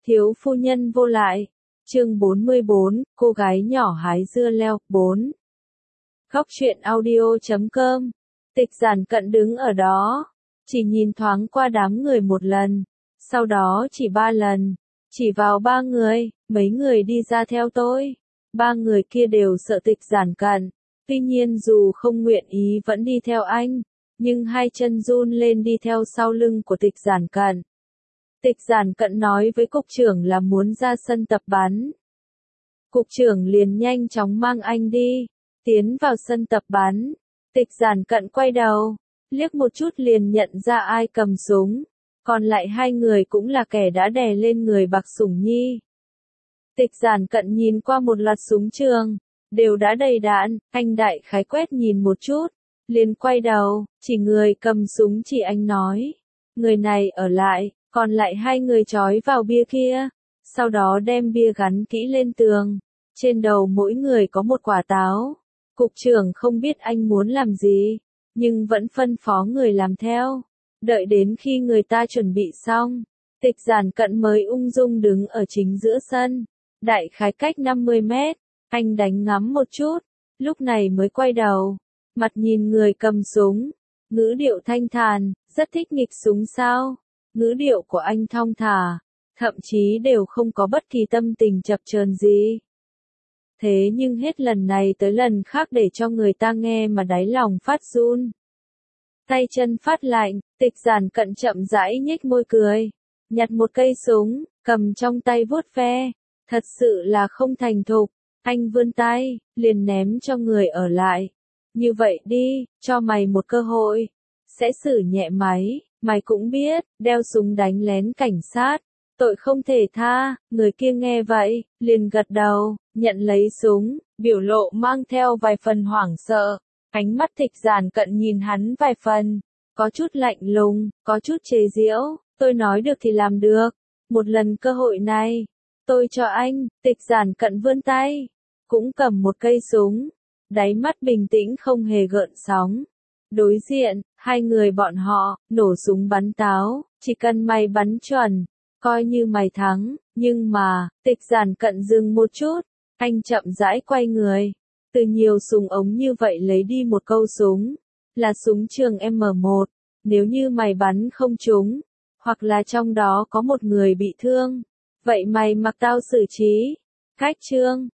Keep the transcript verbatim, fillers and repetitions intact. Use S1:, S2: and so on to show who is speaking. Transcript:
S1: Thiếu phu nhân vô lại. Chương bốn mươi bốn, cô gái nhỏ hái dưa leo. bốn. Góc truyện audio chấm com. Tịch Giản Cận đứng ở đó, chỉ nhìn thoáng qua đám người một lần, sau đó chỉ ba lần, chỉ vào ba người, mấy người đi ra theo tôi. Ba người kia đều sợ Tịch Giản Cận, tuy nhiên dù không nguyện ý vẫn đi theo anh, nhưng hai chân run lên đi theo sau lưng của Tịch Giản Cận. Tịch Giản Cận nói với cục trưởng là muốn ra sân tập bắn. Cục trưởng liền nhanh chóng mang anh đi, tiến vào sân tập bắn. Tịch Giản Cận quay đầu, liếc một chút liền nhận ra ai cầm súng, còn lại hai người cũng là kẻ đã đè lên người Bạc Sủng Nhi. Tịch Giản Cận nhìn qua một loạt súng trường, đều đã đầy đạn, anh đại khái quét nhìn một chút, liền quay đầu, chỉ người cầm súng chỉ anh nói, người này ở lại, còn lại hai người trói vào bia kia, sau đó đem bia gắn kỹ lên tường, trên đầu mỗi người có một quả táo. Cục trưởng không biết anh muốn làm gì, nhưng vẫn phân phó người làm theo. Đợi đến khi người ta chuẩn bị xong, Tịch Giản Cận mới ung dung đứng ở chính giữa sân, đại khái cách năm mươi mét, anh đánh ngắm một chút, lúc này mới quay đầu, mặt nhìn người cầm súng, ngữ điệu thanh thản, rất thích nghịch súng sao? Ngữ điệu của anh thong thả, thậm chí đều không có bất kỳ tâm tình chập chờn gì. Thế nhưng hết lần này tới lần khác để cho người ta nghe mà đáy lòng phát run. Tay chân phát lạnh, Tịch Giản Cận chậm rãi nhếch môi cười, nhặt một cây súng, cầm trong tay vuốt ve, thật sự là không thành thục, anh vươn tay, liền ném cho người ở lại. Như vậy đi, cho mày một cơ hội, sẽ xử nhẹ mày, mày cũng biết, đeo súng đánh lén cảnh sát, tội không thể tha. Người kia nghe vậy, liền gật đầu, nhận lấy súng, biểu lộ mang theo vài phần hoảng sợ. Ánh mắt Tịch Giản Cận nhìn hắn vài phần, có chút lạnh lùng, có chút chế giễu. Tôi nói được thì làm được, một lần cơ hội này, tôi cho anh. Tịch Giản Cận vươn tay, cũng cầm một cây súng, đáy mắt bình tĩnh không hề gợn sóng. Đối diện, hai người bọn họ, nổ súng bắn táo, chỉ cần mày bắn chuẩn, coi như mày thắng. Nhưng mà, Tịch Giản Cận dừng một chút, anh chậm rãi quay người, từ nhiều súng ống như vậy lấy đi một câu súng, là súng trường M một, nếu như mày bắn không trúng, hoặc là trong đó có một người bị thương, vậy mày mặc tao xử trí. Cách chương,